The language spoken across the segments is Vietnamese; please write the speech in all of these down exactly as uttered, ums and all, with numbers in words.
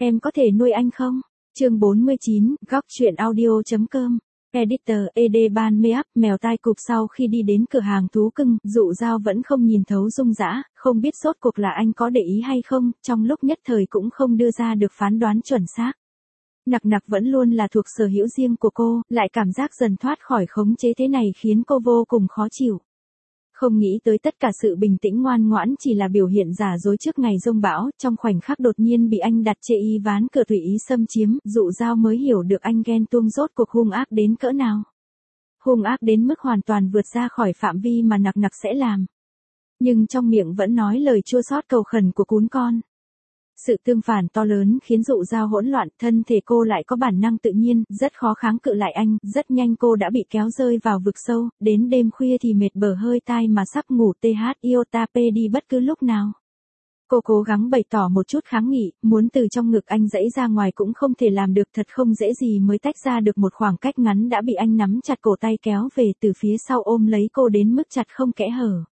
Em có thể nuôi anh không? Chương bốn mươi chín, góc truyện audio.com. Editor, e đê Ban Makeup, mèo tai cụp. Sau khi đi đến cửa hàng thú cưng, Dụ Dao vẫn không nhìn thấu Dung Dã, không biết rốt cuộc là anh có để ý hay không, trong lúc nhất thời cũng không đưa ra được phán đoán chuẩn xác. Nặc Nặc vẫn luôn là thuộc sở hữu riêng của cô, lại cảm giác dần thoát khỏi khống chế thế này khiến cô vô cùng khó chịu. Không nghĩ tới tất cả sự bình tĩnh ngoan ngoãn chỉ là biểu hiện giả dối trước ngày giông bão, trong khoảnh khắc đột nhiên bị anh đặt chê y ván cửa tùy ý xâm chiếm, Dụ Dao mới hiểu được anh ghen tuông rốt cuộc hung ác đến cỡ nào. Hung ác đến mức hoàn toàn vượt ra khỏi phạm vi mà Nặc Nặc sẽ làm. Nhưng trong miệng vẫn nói lời chua xót cầu khẩn của cún con. Sự tương phản to lớn khiến Dụ Dao hỗn loạn, thân thể cô lại có bản năng tự nhiên, rất khó kháng cự lại anh, rất nhanh cô đã bị kéo rơi vào vực sâu, đến đêm khuya thì mệt bở hơi tai mà sắp ngủ th iota p đi bất cứ lúc nào. Cô cố gắng bày tỏ một chút kháng nghị, muốn từ trong ngực anh giãy ra ngoài cũng không thể làm được, thật không dễ gì mới tách ra được một khoảng cách ngắn đã bị anh nắm chặt cổ tay kéo về từ phía sau ôm lấy cô đến mức chặt không kẽ hở.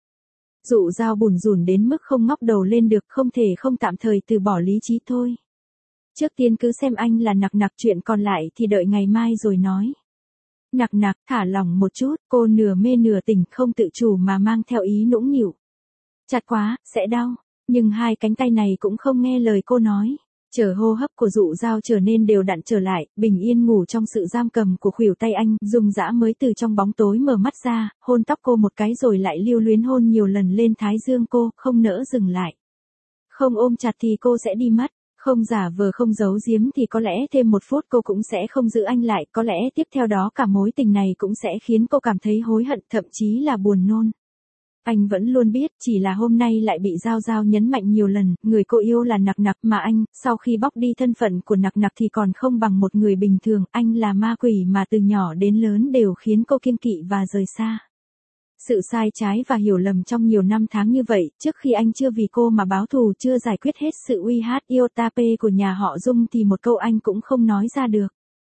Dụ Dao bủn rủn đến mức không ngóc đầu lên được, không thể không tạm thời từ bỏ lý trí thôi. Trước tiên cứ xem anh là Nặc Nặc, chuyện còn lại thì đợi ngày mai rồi nói. Nặc Nặc, thả lỏng một chút, cô nửa mê nửa tỉnh không tự chủ mà mang theo ý nũng nịu. Chặt quá, sẽ đau, nhưng hai cánh tay này cũng không nghe lời cô nói. Chờ hô hấp của Dụ Dao trở nên đều đặn trở lại, bình yên ngủ trong sự giam cầm của khuỷu tay anh, Dung Dã mới từ trong bóng tối mở mắt ra, hôn tóc cô một cái rồi lại lưu luyến hôn nhiều lần lên thái dương cô, không nỡ dừng lại. Không ôm chặt thì cô sẽ đi mất, không giả vờ không giấu giếm thì có lẽ thêm một phút cô cũng sẽ không giữ anh lại, có lẽ tiếp theo đó cả mối tình này cũng sẽ khiến cô cảm thấy hối hận, thậm chí là buồn nôn. Anh vẫn luôn biết, chỉ là hôm nay lại bị Giao Giao nhấn mạnh nhiều lần, người cô yêu là Nặc Nặc mà anh, sau khi bóc đi thân phận của Nặc Nặc thì còn không bằng một người bình thường, anh là ma quỷ mà từ nhỏ đến lớn đều khiến cô kiêng kỵ và rời xa. Sự sai trái và hiểu lầm trong nhiều năm tháng như vậy, trước khi anh chưa vì cô mà báo thù, chưa giải quyết hết sự uy hát iota p của nhà họ Dung thì một câu anh cũng không nói ra được.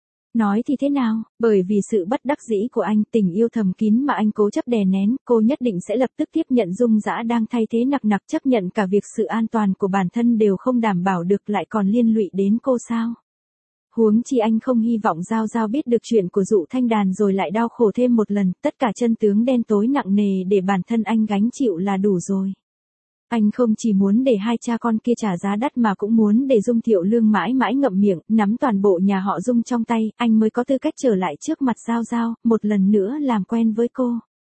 Nói thì thế nào, bởi vì sự bất đắc dĩ của anh, tình yêu thầm kín mà anh cố chấp đè nén, cô nhất định sẽ lập tức tiếp nhận Dung Dã đang thay thế Nặc Nặc, chấp nhận cả việc sự an toàn của bản thân đều không đảm bảo được lại còn liên lụy đến cô sao. Huống chi anh không hy vọng Giao Giao biết được chuyện của Dụ Thanh Đàn rồi lại đau khổ thêm một lần, tất cả chân tướng đen tối nặng nề để bản thân anh gánh chịu là đủ rồi. Anh không chỉ muốn để hai cha con kia trả giá đắt mà cũng muốn để Dung Thiệu Lương mãi mãi ngậm miệng, nắm toàn bộ nhà họ Dung trong tay, anh mới có tư cách trở lại trước mặt Giao Giao, một lần nữa làm quen với cô.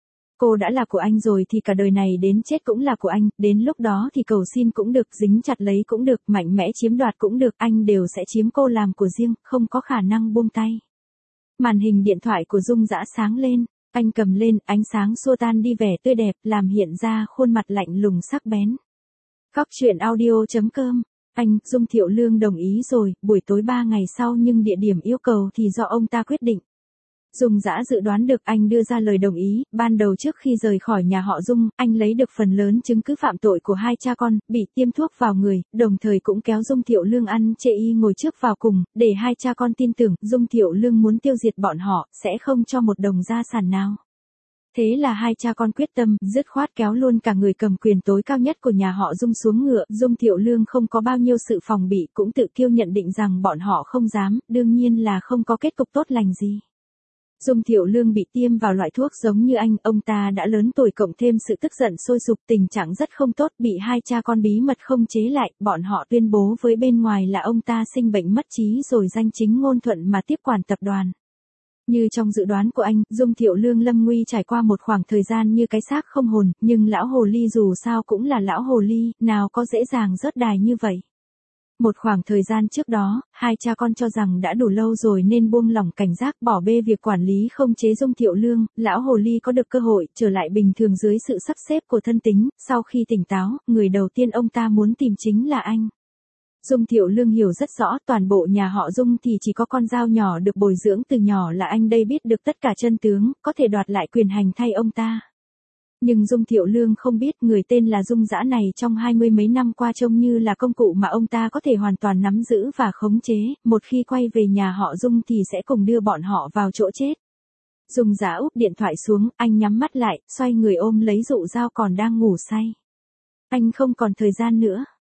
Cô đã là của anh rồi thì cả đời này đến chết cũng là của anh, đến lúc đó thì cầu xin cũng được, dính chặt lấy cũng được, mạnh mẽ chiếm đoạt cũng được, anh đều sẽ chiếm cô làm của riêng, không có khả năng buông tay. Màn hình điện thoại của Dung Dã sáng lên. Anh cầm lên, ánh sáng xua tan đi vẻ tươi đẹp, làm hiện ra khuôn mặt lạnh lùng sắc bén. Góc truyện audio.com. Anh, Dung Thiệu Lương đồng ý rồi, buổi tối ba ngày sau nhưng địa điểm yêu cầu thì do ông ta quyết định. Dung Dã dự đoán được anh đưa ra lời đồng ý, ban đầu trước khi rời khỏi nhà họ Dung, anh lấy được phần lớn chứng cứ phạm tội của hai cha con, bị tiêm thuốc vào người, đồng thời cũng kéo Dung Thiệu Lương ăn chê y ngồi trước vào cùng, để hai cha con tin tưởng, Dung Thiệu Lương muốn tiêu diệt bọn họ, sẽ không cho một đồng gia sản nào. Thế là hai cha con quyết tâm, dứt khoát kéo luôn cả người cầm quyền tối cao nhất của nhà họ Dung xuống ngựa, Dung Thiệu Lương không có bao nhiêu sự phòng bị, cũng tự kiêu nhận định rằng bọn họ không dám, đương nhiên là không có kết cục tốt lành gì. Dung Thiệu Lương bị tiêm vào loại thuốc giống như anh, ông ta đã lớn tuổi cộng thêm sự tức giận sôi sục, tình trạng rất không tốt, bị hai cha con bí mật không chế lại, bọn họ tuyên bố với bên ngoài là ông ta sinh bệnh mất trí rồi danh chính ngôn thuận mà tiếp quản tập đoàn. Như trong dự đoán của anh, Dung Thiệu Lương lâm nguy trải qua một khoảng thời gian như cái xác không hồn, nhưng lão hồ ly dù sao cũng là lão hồ ly, nào có dễ dàng rớt đài như vậy. Một khoảng thời gian trước đó, hai cha con cho rằng đã đủ lâu rồi nên buông lỏng cảnh giác, bỏ bê việc quản lý không chế Dung Thiệu Lương, lão hồ ly có được cơ hội trở lại bình thường dưới sự sắp xếp của thân tính, sau khi tỉnh táo, người đầu tiên ông ta muốn tìm chính là anh. Dung Thiệu Lương hiểu rất rõ, toàn bộ nhà họ Dung thì chỉ có con dao nhỏ được bồi dưỡng từ nhỏ là anh đây biết được tất cả chân tướng, có thể đoạt lại quyền hành thay ông ta. Nhưng Dung Thiệu Lương không biết người tên là Dung Dã này trong hai mươi mấy năm qua trông như là công cụ mà ông ta có thể hoàn toàn nắm giữ và khống chế, một khi quay về nhà họ Dung thì sẽ cùng đưa bọn họ vào chỗ chết. Dung Dã úp điện thoại xuống, anh nhắm mắt lại, xoay người ôm lấy Dụ Dao còn đang ngủ say. Anh không còn thời gian nữa.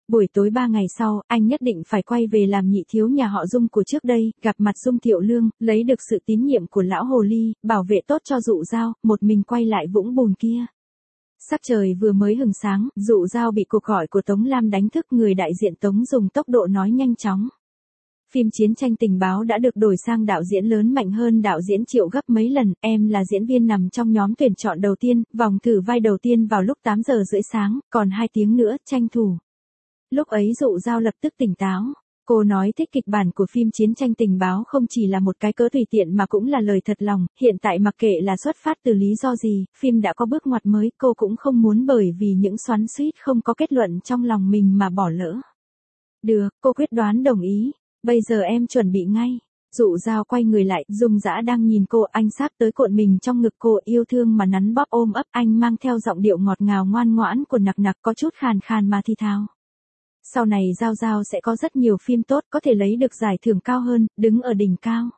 Buổi tối ba ngày sau, anh nhất định phải quay về làm nhị thiếu nhà họ Dung của trước đây, gặp mặt Dung Thiệu Lương, lấy được sự tín nhiệm của lão hồ ly, bảo vệ tốt cho Dụ Dao, một mình quay lại vũng bùn kia. Sắc trời vừa mới hừng sáng, Dụ Dao bị cuộc gọi của Tống Lam đánh thức, người đại diện Tống dùng tốc độ nói nhanh chóng. Phim Chiến tranh tình báo đã được đổi sang đạo diễn lớn mạnh hơn đạo diễn Triệu gấp mấy lần, em là diễn viên nằm trong nhóm tuyển chọn đầu tiên, vòng thử vai đầu tiên vào lúc tám giờ rưỡi sáng, còn hai tiếng nữa, tranh thủ. Lúc ấy Dụ Dao lập tức tỉnh táo. Cô nói thích kịch bản của phim Chiến tranh tình báo không chỉ là một cái cớ tùy tiện mà cũng là lời thật lòng, hiện tại mặc kệ là xuất phát từ lý do gì, phim đã có bước ngoặt mới, cô cũng không muốn bởi vì những xoắn xuýt không có kết luận trong lòng mình mà bỏ lỡ. Được, cô quyết đoán đồng ý, bây giờ em chuẩn bị ngay. Dụ Dao quay người lại, Dung Dã đang nhìn cô, anh sáp tới cuộn mình trong ngực cô, yêu thương mà nắn bóp ôm ấp, anh mang theo giọng điệu ngọt ngào ngoan ngoãn của nặc nặc, có chút khàn khàn mà thì thào. Sau này Giao Giao sẽ có rất nhiều phim tốt, có thể lấy được giải thưởng cao hơn, đứng ở đỉnh cao.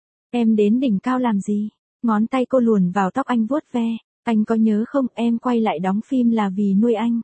Em đến đỉnh cao làm gì? Ngón tay cô luồn vào tóc anh vuốt ve. Anh có nhớ không, em quay lại đóng phim là vì nuôi anh.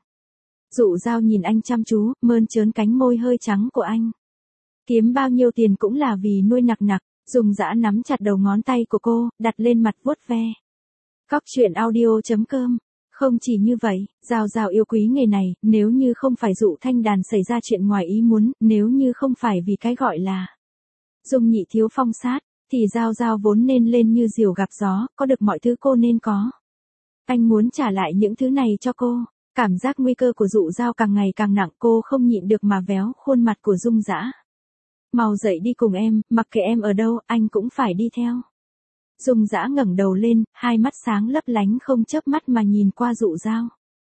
Dụ Dao nhìn anh chăm chú, mơn trớn cánh môi hơi trắng của anh. Kiếm bao nhiêu tiền cũng là vì nuôi nặc nặc. Dung Dã nắm chặt đầu ngón tay của cô, đặt lên mặt vuốt ve. Cóc truyện audio chấm com. Không chỉ như vậy, Giao Giao yêu quý nghề này, nếu như không phải Dụ Thanh Đàn xảy ra chuyện ngoài ý muốn, nếu như không phải vì cái gọi là Dung nhị thiếu phong sát, thì Giao Giao vốn nên lên như diều gặp gió, có được mọi thứ cô nên có. Anh muốn trả lại những thứ này cho cô. Cảm giác nguy cơ của Dụ Giao càng ngày càng nặng, cô không nhịn được mà véo khuôn mặt của Dung Dã. Mau dậy đi cùng em, mặc kệ em ở đâu, anh cũng phải đi theo. Dung Dã ngẩng đầu lên, hai mắt sáng lấp lánh không chớp mắt mà nhìn qua Dụ Dao.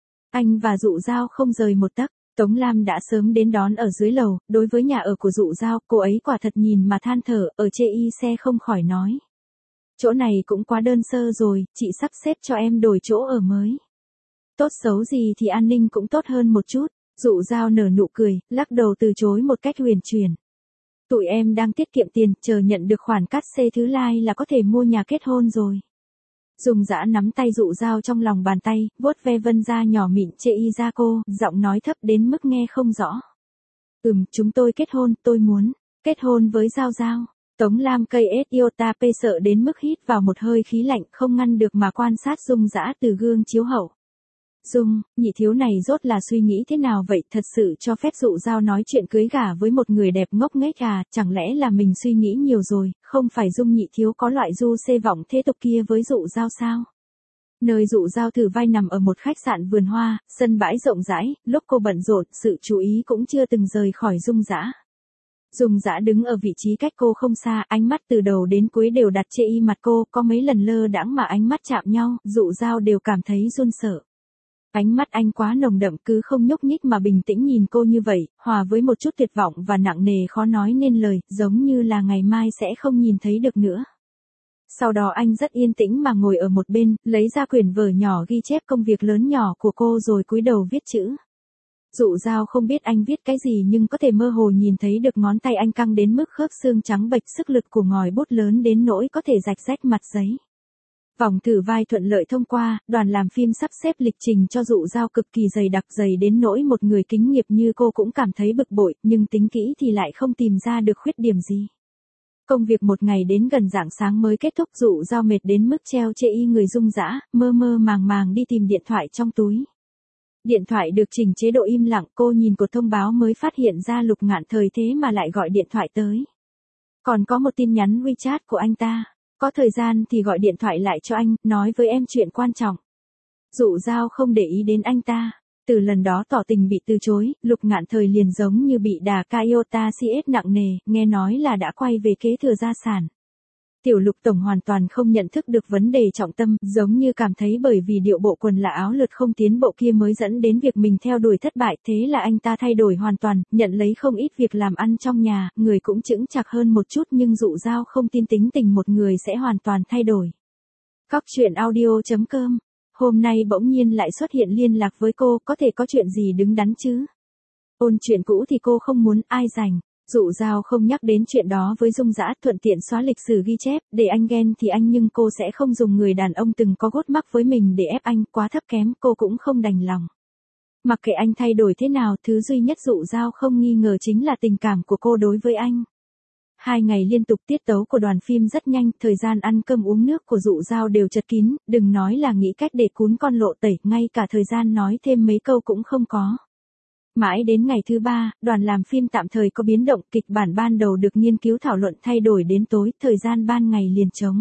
Anh và Dụ Dao không rời một tấc, Tống Lam đã sớm đến đón ở dưới lầu, đối với nhà ở của Dụ Dao, cô ấy quả thật nhìn mà than thở, ở chê y xe không khỏi nói. Chỗ này cũng quá đơn sơ rồi, chị sắp xếp cho em đổi chỗ ở mới. Tốt xấu gì thì an ninh cũng tốt hơn một chút, Dụ Dao nở nụ cười, lắc đầu từ chối một cách huyền chuyển. Tụi em đang tiết kiệm tiền, chờ nhận được khoản cát xê thứ lai là có thể mua nhà kết hôn rồi. Dung Dã nắm tay Dụ Dao trong lòng bàn tay, vuốt ve vân da nhỏ mịn chê y da cô, giọng nói thấp đến mức nghe không rõ. Ừm, chúng tôi kết hôn, tôi muốn kết hôn với Giao Giao. Tống Lam cây ét iota p sợ đến mức hít vào một hơi khí lạnh, không ngăn được mà quan sát Dung Dã từ gương chiếu hậu. Dung, nhị thiếu này rốt là suy nghĩ thế nào vậy, thật sự cho phép Dụ Dao nói chuyện cưới gả với một người đẹp ngốc nghếch à, chẳng lẽ là mình suy nghĩ nhiều rồi, không phải Dung nhị thiếu có loại du xê vọng thế tục kia với Dụ Dao sao? Nơi Dụ Dao thử vai nằm ở một khách sạn vườn hoa, sân bãi rộng rãi, lúc cô bận rộn, sự chú ý cũng chưa từng rời khỏi Dung Dã. Dung Dã đứng ở vị trí cách cô không xa, ánh mắt từ đầu đến cuối đều đặt chê y mặt cô, có mấy lần lơ đãng mà ánh mắt chạm nhau, Dụ Dao đều cảm thấy run sợ. Ánh mắt anh quá nồng đậm, cứ không nhúc nhích mà bình tĩnh nhìn cô như vậy, hòa với một chút tuyệt vọng và nặng nề khó nói nên lời, giống như là ngày mai sẽ không nhìn thấy được nữa. Sau đó anh rất yên tĩnh mà ngồi ở một bên, lấy ra quyển vở nhỏ ghi chép công việc lớn nhỏ của cô rồi cúi đầu viết chữ. Dụ Dao không biết anh viết cái gì nhưng có thể mơ hồ nhìn thấy được ngón tay anh căng đến mức khớp xương trắng bệch, sức lực của ngòi bút lớn đến nỗi có thể rạch rách mặt giấy. Vòng thử vai thuận lợi thông qua, đoàn làm phim sắp xếp lịch trình cho Dụ Dao cực kỳ dày đặc, dày đến nỗi một người kính nghiệp như cô cũng cảm thấy bực bội, nhưng tính kỹ thì lại không tìm ra được khuyết điểm gì. Công việc một ngày đến gần rạng sáng mới kết thúc, Dụ Dao mệt đến mức treo chê y người Dung Dã, mơ mơ màng màng đi tìm điện thoại trong túi. Điện thoại được chỉnh chế độ im lặng, cô nhìn cột thông báo mới phát hiện ra Lục Ngạn Thời thế mà lại gọi điện thoại tới. Còn có một tin nhắn WeChat của anh ta. Có thời gian thì gọi điện thoại lại cho anh, nói với em chuyện quan trọng. Dụ Dao không để ý đến anh ta. Từ lần đó tỏ tình bị từ chối, Lục Ngạn Thời liền giống như bị đà iota xê ét nặng nề, nghe nói là đã quay về kế thừa gia sản. Tiểu Lục tổng hoàn toàn không nhận thức được vấn đề trọng tâm, giống như cảm thấy bởi vì điệu bộ quần là áo lượt không tiến bộ kia mới dẫn đến việc mình theo đuổi thất bại, thế là anh ta thay đổi hoàn toàn, nhận lấy không ít việc làm ăn trong nhà, người cũng chững chạc hơn một chút, nhưng Dụ Dao không tin tính tình một người sẽ hoàn toàn thay đổi. Cóc truyện audio chấm com. Hôm nay bỗng nhiên lại xuất hiện liên lạc với cô, có thể có chuyện gì đứng đắn chứ? Ôn chuyện cũ thì cô không muốn, ai rảnh. Dụ Dao không nhắc đến chuyện đó với Dung Dã, thuận tiện xóa lịch sử ghi chép, để anh ghen thì anh, nhưng cô sẽ không dùng người đàn ông từng có gút mắc với mình để ép anh, quá thấp kém, cô cũng không đành lòng. Mặc kệ anh thay đổi thế nào, thứ duy nhất Dụ Dao không nghi ngờ chính là tình cảm của cô đối với anh. Hai ngày liên tục tiết tấu của đoàn phim rất nhanh, thời gian ăn cơm uống nước của Dụ Dao đều chật kín, đừng nói là nghĩ cách để cún con lộ tẩy, ngay cả thời gian nói thêm mấy câu cũng không có. Mãi đến ngày thứ ba, đoàn làm phim tạm thời có biến động, kịch bản ban đầu được nghiên cứu thảo luận thay đổi đến tối, thời gian ban ngày liền trống.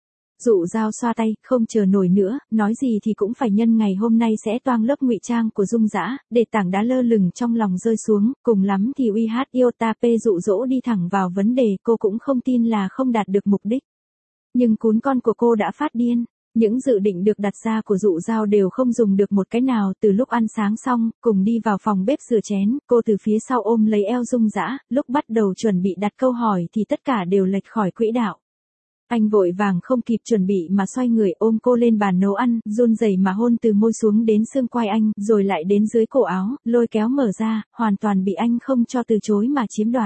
Dụ Dao xoa tay, không chờ nổi nữa, nói gì thì cũng phải nhân ngày hôm nay sẽ toang lớp ngụy trang của Dung Dã, để tảng đá lơ lửng trong lòng rơi xuống, cùng lắm thì uy hát iota p dụ dỗ đi thẳng vào vấn đề, cô cũng không tin là không đạt được mục đích. Nhưng cún con của cô đã phát điên. Những dự định được đặt ra của Dụ Dao đều không dùng được một cái nào. Từ lúc ăn sáng xong, cùng đi vào phòng bếp rửa chén, cô từ phía sau ôm lấy eo Dung Dã, lúc bắt đầu chuẩn bị đặt câu hỏi thì tất cả đều lệch khỏi quỹ đạo. Anh vội vàng không kịp chuẩn bị mà xoay người ôm cô lên bàn nấu ăn, run rẩy mà hôn từ môi xuống đến xương quai anh, rồi lại đến dưới cổ áo, lôi kéo mở ra, hoàn toàn bị anh không cho từ chối mà chiếm đoạt.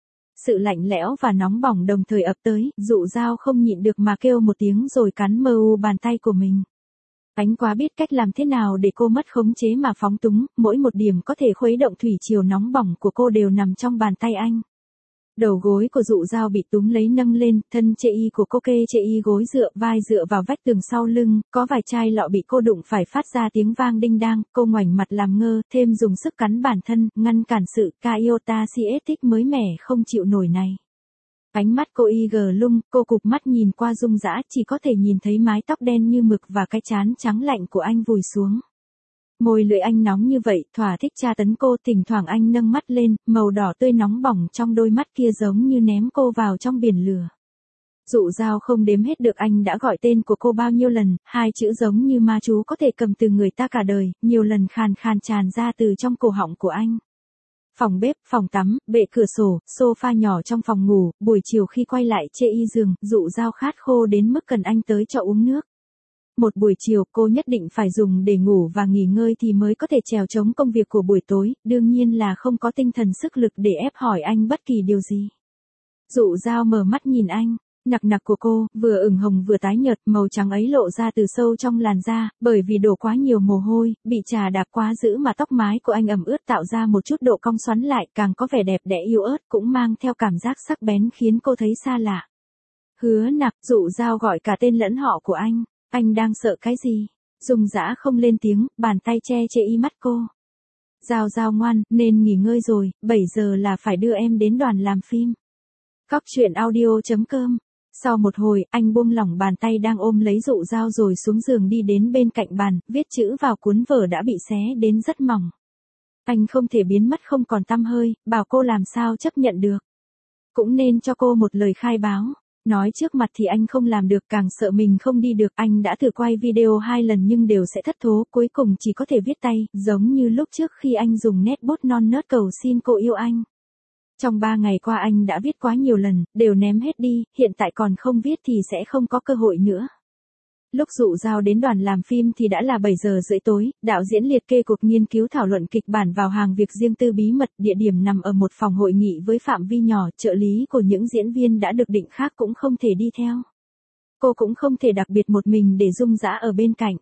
Sự lạnh lẽo và nóng bỏng đồng thời ập tới, Dụ Dao không nhịn được mà kêu một tiếng rồi cắn mờ u bàn tay của mình. Anh quá biết cách làm thế nào để cô mất khống chế mà phóng túng, mỗi một điểm có thể khuấy động thủy triều nóng bỏng của cô đều nằm trong bàn tay anh. Đầu gối của Dụ Dao bị túm lấy nâng lên, thân chê y của cô kê chê y gối dựa vai dựa vào vách tường sau lưng, có vài chai lọ bị cô đụng phải phát ra tiếng vang đinh đang, cô ngoảnh mặt làm ngơ, thêm dùng sức cắn bản thân, ngăn cản sự ca iota siết thích mới mẻ không chịu nổi này. Ánh mắt cô y gờ lung, cô cụp mắt nhìn qua Dung Dã, chỉ có thể nhìn thấy mái tóc đen như mực và cái trán trắng lạnh của anh vùi xuống. Môi lưỡi anh nóng như vậy, thỏa thích tra tấn cô, thỉnh thoảng anh nâng mắt lên, màu đỏ tươi nóng bỏng trong đôi mắt kia giống như ném cô vào trong biển lửa. Dụ Dao không đếm hết được anh đã gọi tên của cô bao nhiêu lần, hai chữ giống như ma chú có thể cầm từ người ta cả đời, nhiều lần khàn khàn tràn ra từ trong cổ họng của anh. Phòng bếp, phòng tắm, bệ cửa sổ, sofa nhỏ trong phòng ngủ, buổi chiều khi quay lại chê y giường, Dụ Dao khát khô đến mức cần anh tới cho uống nước. Một buổi chiều cô nhất định phải dùng để ngủ và nghỉ ngơi thì mới có thể trèo chống công việc của buổi tối, đương nhiên là không có tinh thần sức lực để ép hỏi anh bất kỳ điều gì. Dụ Dao mở mắt nhìn anh, nặc nặc của cô, vừa ửng hồng vừa tái nhợt, màu trắng ấy lộ ra từ sâu trong làn da, bởi vì đổ quá nhiều mồ hôi, bị trà đạp quá dữ mà tóc mái của anh ẩm ướt tạo ra một chút độ cong xoắn lại, càng có vẻ đẹp đẽ yếu ớt, cũng mang theo cảm giác sắc bén khiến cô thấy xa lạ. Hứa Nặc, Dụ Dao gọi cả tên lẫn họ của anh. Anh đang sợ cái gì? Dung Dã không lên tiếng, bàn tay che che y mắt cô. Dao Dao ngoan, nên nghỉ ngơi rồi, bảy giờ là phải đưa em đến đoàn làm phim. Góc truyện audio chấm com. Sau một hồi, anh buông lỏng bàn tay đang ôm lấy Dụ Dao rồi xuống giường đi đến bên cạnh bàn, viết chữ vào cuốn vở đã bị xé đến rất mỏng. Anh không thể biến mất không còn tăm hơi, bảo cô làm sao chấp nhận được. Cũng nên cho cô một lời khai báo. Nói trước mặt thì anh không làm được, càng sợ mình không đi được, anh đã thử quay video hai lần nhưng đều sẽ thất thố, cuối cùng chỉ có thể viết tay, giống như lúc trước khi anh dùng nét bút non nớt cầu xin cô yêu anh. Trong ba ngày qua anh đã viết quá nhiều lần, đều ném hết đi, hiện tại còn không viết thì sẽ không có cơ hội nữa. Lúc Dụ Dao đến đoàn làm phim thì đã là bảy giờ rưỡi tối, đạo diễn liệt kê cuộc nghiên cứu thảo luận kịch bản vào hàng việc riêng tư bí mật, địa điểm nằm ở một phòng hội nghị với phạm vi nhỏ, trợ lý của những diễn viên đã được định khác cũng không thể đi theo. Cô cũng không thể đặc biệt một mình để Dung Dã ở bên cạnh.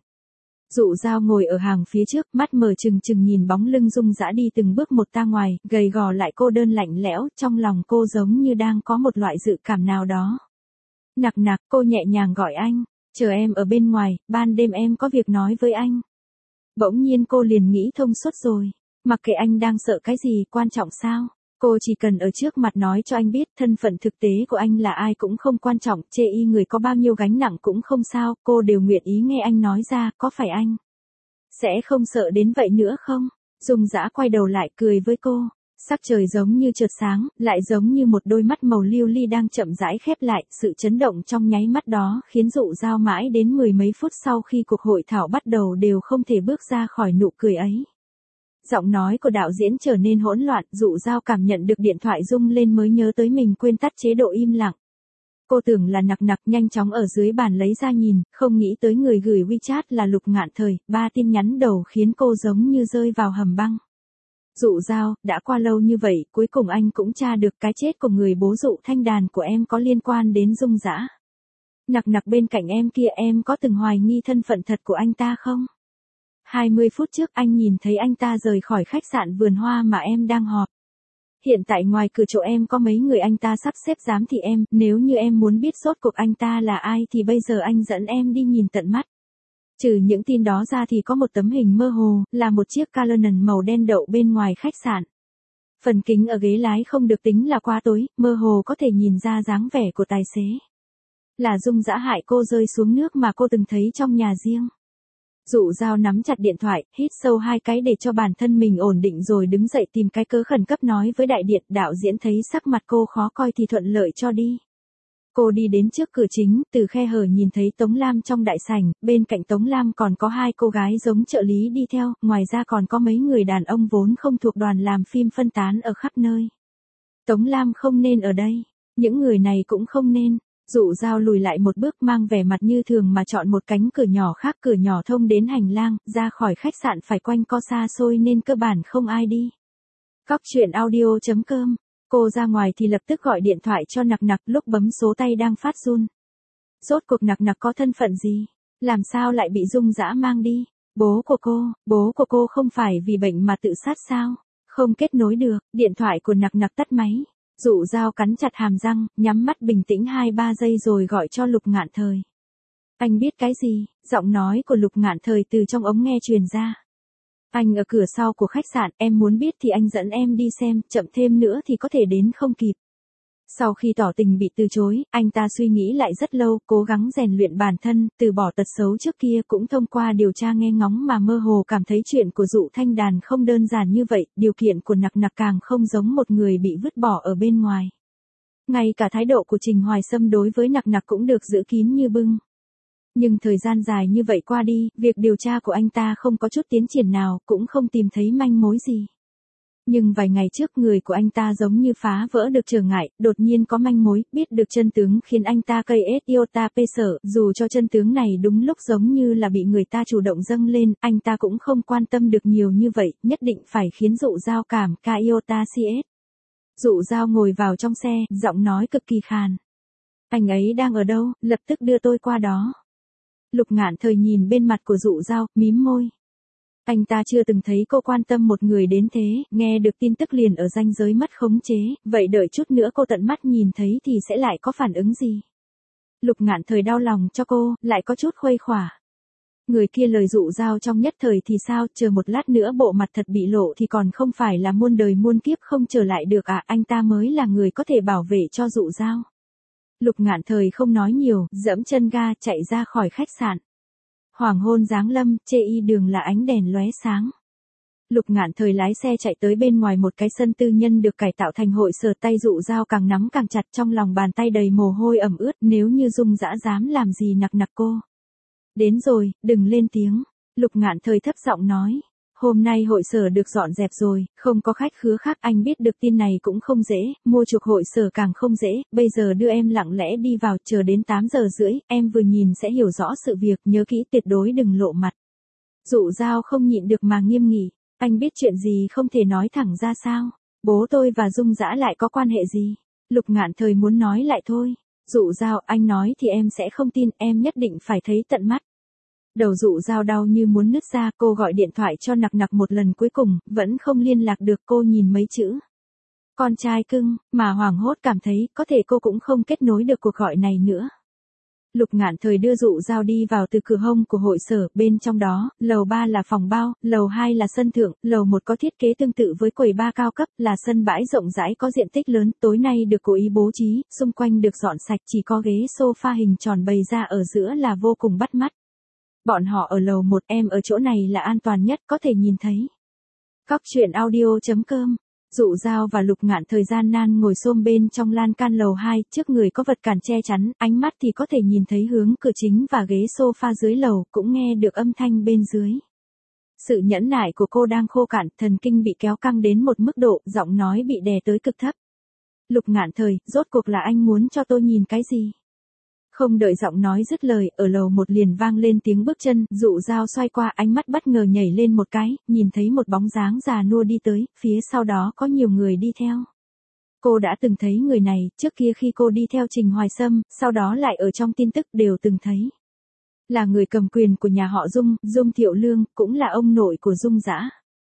Dụ Dao ngồi ở hàng phía trước, mắt mở trừng trừng nhìn bóng lưng Dung Dã đi từng bước một ra ngoài, gầy gò lại cô đơn lạnh lẽo, trong lòng cô giống như đang có một loại dự cảm nào đó. Nặc nặc, cô nhẹ nhàng gọi anh. Chờ em ở bên ngoài, ban đêm em có việc nói với anh. Bỗng nhiên cô liền nghĩ thông suốt rồi. Mặc kệ anh đang sợ cái gì, quan trọng sao? Cô chỉ cần ở trước mặt nói cho anh biết thân phận thực tế của anh là ai cũng không quan trọng, chê y người có bao nhiêu gánh nặng cũng không sao, cô đều nguyện ý nghe anh nói ra, có phải anh sẽ không sợ đến vậy nữa không? Dung Dã quay đầu lại cười với cô. Sắc trời giống như chợt sáng, lại giống như một đôi mắt màu lưu ly đang chậm rãi khép lại, sự chấn động trong nháy mắt đó khiến Dụ Dao mãi đến mười mấy phút sau khi cuộc hội thảo bắt đầu đều không thể bước ra khỏi nụ cười ấy. Giọng nói của đạo diễn trở nên hỗn loạn, Dụ Dao cảm nhận được điện thoại rung lên mới nhớ tới mình quên tắt chế độ im lặng. Cô tưởng là Nặc Nặc, nhanh chóng ở dưới bàn lấy ra nhìn, không nghĩ tới người gửi WeChat là Lục Ngạn Thời, ba tin nhắn đầu khiến cô giống như rơi vào hầm băng. Dụ Dao, đã qua lâu như vậy, cuối cùng anh cũng tra được cái chết của người bố Dụ Thanh Đàn của em có liên quan đến Dung Dã. Nặc Nặc bên cạnh em kia, em có từng hoài nghi thân phận thật của anh ta không? hai mươi phút trước anh nhìn thấy anh ta rời khỏi khách sạn Vườn Hoa mà em đang họp. Hiện tại ngoài cửa chỗ em có mấy người anh ta sắp xếp giám thị em, nếu như em muốn biết rốt cuộc anh ta là ai thì bây giờ anh dẫn em đi nhìn tận mắt. Trừ những tin đó ra thì có một tấm hình mơ hồ, là một chiếc Cullinan màu đen đậu bên ngoài khách sạn. Phần kính ở ghế lái không được tính là quá tối, mơ hồ có thể nhìn ra dáng vẻ của tài xế. Là Dung Dã hại cô rơi xuống nước mà cô từng thấy trong nhà riêng. Dụ Dao nắm chặt điện thoại, hít sâu hai cái để cho bản thân mình ổn định rồi đứng dậy tìm cái cớ khẩn cấp nói với đại điện. Đạo diễn thấy sắc mặt cô khó coi thì thuận lợi cho đi. Cô đi đến trước cửa chính, từ khe hở nhìn thấy Tống Lam trong đại sảnh, bên cạnh Tống Lam còn có hai cô gái giống trợ lý đi theo, ngoài ra còn có mấy người đàn ông vốn không thuộc đoàn làm phim phân tán ở khắp nơi. Tống Lam không nên ở đây, những người này cũng không nên. Dụ Dao lùi lại một bước mang vẻ mặt như thường mà chọn một cánh cửa nhỏ khác, cửa nhỏ thông đến hành lang, ra khỏi khách sạn phải quanh co xa xôi nên cơ bản không ai đi. Góc truyện audio chấm com. Cô ra ngoài thì lập tức gọi điện thoại cho Nặc Nặc, lúc bấm số tay đang phát run. Rốt cuộc Nặc Nặc có thân phận gì? Làm sao lại bị Dung Dã mang đi? Bố của cô, bố của cô không phải vì bệnh mà tự sát sao? Không kết nối được, điện thoại của Nặc Nặc tắt máy. Dụ Dao cắn chặt hàm răng, nhắm mắt bình tĩnh hai ba giây rồi gọi cho Lục Ngạn Thời. Anh biết cái gì? Giọng nói của Lục Ngạn Thời từ trong ống nghe truyền ra. Anh ở cửa sau của khách sạn, em muốn biết thì anh dẫn em đi xem, chậm thêm nữa thì có thể đến không kịp. Sau khi tỏ tình bị từ chối, anh ta suy nghĩ lại rất lâu, cố gắng rèn luyện bản thân, từ bỏ tật xấu trước kia, cũng thông qua điều tra nghe ngóng mà mơ hồ cảm thấy chuyện của Dụ Thanh Đàn không đơn giản như vậy, điều kiện của Nặc Nặc càng không giống một người bị vứt bỏ ở bên ngoài. Ngay cả thái độ của Trình Hoài Sâm đối với Nặc Nặc cũng được giữ kín như bưng. Nhưng thời gian dài như vậy qua đi, việc điều tra của anh ta không có chút tiến triển nào, cũng không tìm thấy manh mối gì. Nhưng vài ngày trước người của anh ta giống như phá vỡ được trở ngại, đột nhiên có manh mối, biết được chân tướng khiến anh ta cây ết iota pê sở, dù cho chân tướng này đúng lúc giống như là bị người ta chủ động dâng lên, anh ta cũng không quan tâm được nhiều như vậy, nhất định phải khiến Dụ Dao cảm ca iota cs. Dụ Dao ngồi vào trong xe, giọng nói cực kỳ khàn. Anh ấy đang ở đâu, lập tức đưa tôi qua đó. Lục Ngạn Thời nhìn bên mặt của Dụ Dao, mím môi. Anh ta chưa từng thấy cô quan tâm một người đến thế, nghe được tin tức liền ở ranh giới mất khống chế, vậy đợi chút nữa cô tận mắt nhìn thấy thì sẽ lại có phản ứng gì? Lục Ngạn Thời đau lòng cho cô, lại có chút khuây khỏa. Người kia lời Dụ Dao trong nhất thời thì sao, chờ một lát nữa bộ mặt thật bị lộ thì còn không phải là muôn đời muôn kiếp không trở lại được à, anh ta mới là người có thể bảo vệ cho Dụ Dao. Lục Ngạn Thời không nói nhiều, dẫm chân ga chạy ra khỏi khách sạn. Hoàng hôn giáng lâm, chê y đường là ánh đèn lóe sáng. Lục Ngạn Thời lái xe chạy tới bên ngoài một cái sân tư nhân được cải tạo thành hội sở, tay Dụ Dao càng nắm càng chặt, trong lòng bàn tay đầy mồ hôi ẩm ướt, nếu như Dung Dã dám làm gì Nặc Nặc cô. Đến rồi, đừng lên tiếng. Lục Ngạn Thời thấp giọng nói. Hôm nay hội sở được dọn dẹp rồi, không có khách khứa khác, anh biết được tin này cũng không dễ, mua chuộc hội sở càng không dễ, bây giờ đưa em lặng lẽ đi vào, chờ đến tám giờ rưỡi, em vừa nhìn sẽ hiểu rõ sự việc, nhớ kỹ tuyệt đối đừng lộ mặt. Dụ Dao không nhịn được mà nghiêm nghị, anh biết chuyện gì không thể nói thẳng ra sao, bố tôi và Dung Dã lại có quan hệ gì? Lục Ngạn Thời muốn nói lại thôi. Dụ Dao, anh nói thì em sẽ không tin, em nhất định phải thấy tận mắt. Đầu Dụ Dao đau như muốn nứt ra, cô gọi điện thoại cho Nặc Nặc một lần cuối cùng, vẫn không liên lạc được, cô nhìn mấy chữ. Con trai cưng, mà hoảng hốt cảm thấy, có thể cô cũng không kết nối được cuộc gọi này nữa. Lục Ngạn Thời đưa Dụ Dao đi vào từ cửa hông của hội sở, bên trong đó, lầu ba là phòng bao, lầu hai là sân thượng, lầu một có thiết kế tương tự với quầy bar cao cấp, là sân bãi rộng rãi có diện tích lớn, tối nay được cố ý bố trí, xung quanh được dọn sạch, chỉ có ghế sofa hình tròn bày ra ở giữa là vô cùng bắt mắt. Bọn họ ở lầu một, em ở chỗ này là an toàn nhất, có thể nhìn thấy. Góc truyện audio chấm com. Dụ Dao và Lục Ngạn Thời gian nan ngồi xôm bên trong lan can lầu hai, trước người có vật cản che chắn, ánh mắt thì có thể nhìn thấy hướng cửa chính và ghế sofa dưới lầu, cũng nghe được âm thanh bên dưới. Sự nhẫn nại của cô đang khô cạn, thần kinh bị kéo căng đến một mức độ, giọng nói bị đè tới cực thấp. Lục Ngạn Thời, rốt cuộc là anh muốn cho tôi nhìn cái gì? Không đợi giọng nói dứt lời, ở lầu một liền vang lên tiếng bước chân, Dụ Dao xoay qua, ánh mắt bất ngờ nhảy lên một cái, nhìn thấy một bóng dáng già nua đi tới, phía sau đó có nhiều người đi theo. Cô đã từng thấy người này, trước kia khi cô đi theo Trình Hoài Sâm, sau đó lại ở trong tin tức đều từng thấy. Là người cầm quyền của nhà họ Dung, Dung Thiệu Lương, cũng là ông nội của Dung Dã.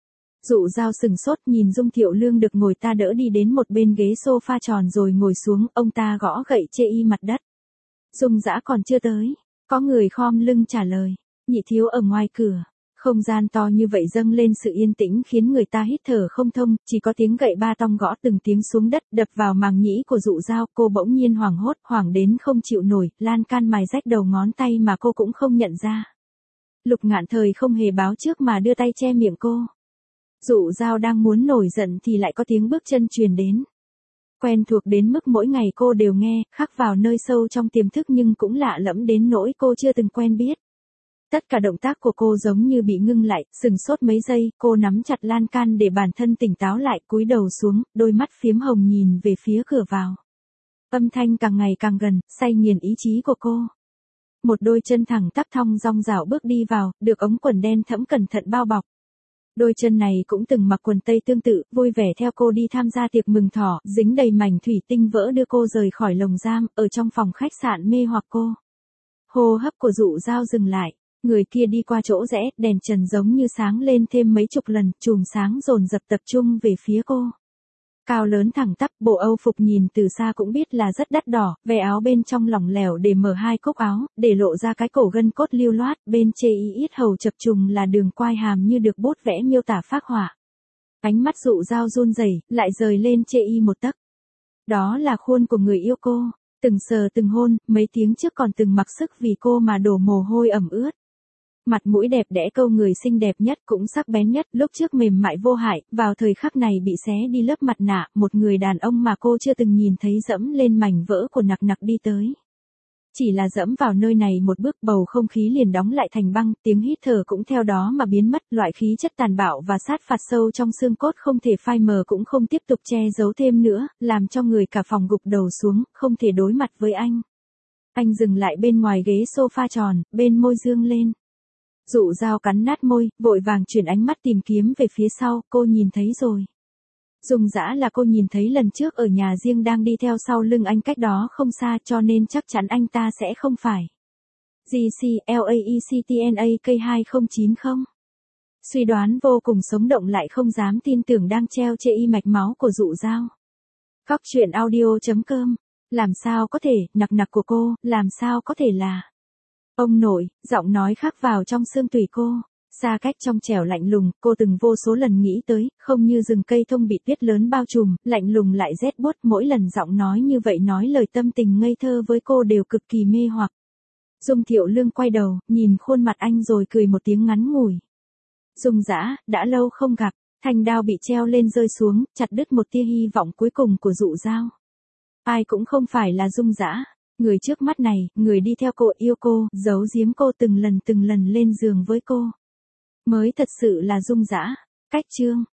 Dụ Dao sừng sốt nhìn Dung Thiệu Lương được ngồi ta đỡ đi đến một bên ghế sofa tròn rồi ngồi xuống, ông ta gõ gậy chê y mặt đất. Dung Dã còn chưa tới, có người khom lưng trả lời, nhị thiếu ở ngoài cửa. Không gian to như vậy dâng lên sự yên tĩnh khiến người ta hít thở không thông, chỉ có tiếng gậy ba tong gõ từng tiếng xuống đất đập vào màng nhĩ của Dụ Dao, cô bỗng nhiên hoảng hốt, hoảng đến không chịu nổi, lan can mài rách đầu ngón tay mà cô cũng không nhận ra. Lục Ngạn Thời không hề báo trước mà đưa tay che miệng cô. Dụ Dao đang muốn nổi giận thì lại có tiếng bước chân truyền đến. Quen thuộc đến mức mỗi ngày cô đều nghe, khắc vào nơi sâu trong tiềm thức nhưng cũng lạ lẫm đến nỗi cô chưa từng quen biết. Tất cả động tác của cô giống như bị ngưng lại, sừng sốt mấy giây, cô nắm chặt lan can để bản thân tỉnh táo lại, cúi đầu xuống, đôi mắt phiếm hồng nhìn về phía cửa vào. Âm thanh càng ngày càng gần, say nghiền ý chí của cô. Một đôi chân thẳng tắp thong dong dảo bước đi vào, được ống quần đen thẫm cẩn thận bao bọc. Đôi chân này cũng từng mặc quần tây tương tự, vui vẻ theo cô đi tham gia tiệc mừng thọ, dính đầy mảnh thủy tinh vỡ đưa cô rời khỏi lồng giam, ở trong phòng khách sạn mê hoặc cô. Hô hấp của Dụ Dao dừng lại. Người kia đi qua chỗ rẽ, đèn trần giống như sáng lên thêm mấy chục lần, chùm sáng dồn dập tập trung về phía cô. Cao lớn thẳng tắp, bộ Âu phục nhìn từ xa cũng biết là rất đắt đỏ, ve áo bên trong lỏng lẻo để mở hai cúc áo, để lộ ra cái cổ gân cốt lưu loát, bên chê y yết hầu chập trùng là đường quai hàm như được bút vẽ miêu tả phác họa. Ánh mắt Dụ Dao run rẩy, lại rời lên chê y một tấc. Đó là khuôn của người yêu cô, từng sờ từng hôn, mấy tiếng trước còn từng mặc sức vì cô mà đổ mồ hôi ẩm ướt. Mặt mũi đẹp đẽ câu người xinh đẹp nhất cũng sắc bén nhất, lúc trước mềm mại vô hại, vào thời khắc này bị xé đi lớp mặt nạ, một người đàn ông mà cô chưa từng nhìn thấy dẫm lên mảnh vỡ của nặc nặc đi tới. Chỉ là dẫm vào nơi này một bước bầu không khí liền đóng lại thành băng, tiếng hít thở cũng theo đó mà biến mất, loại khí chất tàn bạo và sát phạt sâu trong xương cốt không thể phai mờ cũng không tiếp tục che giấu thêm nữa, làm cho người cả phòng gục đầu xuống, không thể đối mặt với anh. Anh dừng lại bên ngoài ghế sofa tròn, bên môi dương lên. Dụ Dao cắn nát môi, vội vàng chuyển ánh mắt tìm kiếm về phía sau, cô nhìn thấy rồi. Dung Dã là cô nhìn thấy lần trước ở nhà riêng đang đi theo sau lưng anh cách đó không xa cho nên chắc chắn anh ta sẽ không phải. giê xê lờ a e xê tê en a ca hai không chín không? Suy đoán vô cùng sống động lại không dám tin tưởng đang treo chê y mạch máu của Dụ Dao. Góc truyện audio chấm com. Làm sao có thể, nặc nặc của cô, làm sao có thể là... Ông nội, giọng nói khắc vào trong xương tủy cô, xa cách trong trẻo lạnh lùng, cô từng vô số lần nghĩ tới, không như rừng cây thông bị tuyết lớn bao trùm, lạnh lùng lại rét buốt, mỗi lần giọng nói như vậy nói lời tâm tình ngây thơ với cô đều cực kỳ mê hoặc. Dung Thiệu Lương quay đầu, nhìn khuôn mặt anh rồi cười một tiếng ngắn ngủi. Dung Dã, đã lâu không gặp, thanh đao bị treo lên rơi xuống, chặt đứt một tia hy vọng cuối cùng của Dụ Dao. Ai cũng không phải là Dung Dã. Người trước mắt này, người đi theo cô, yêu cô, giấu giếm cô từng lần từng lần lên giường với cô. Mới thật sự là Dung Dã. Cách chương.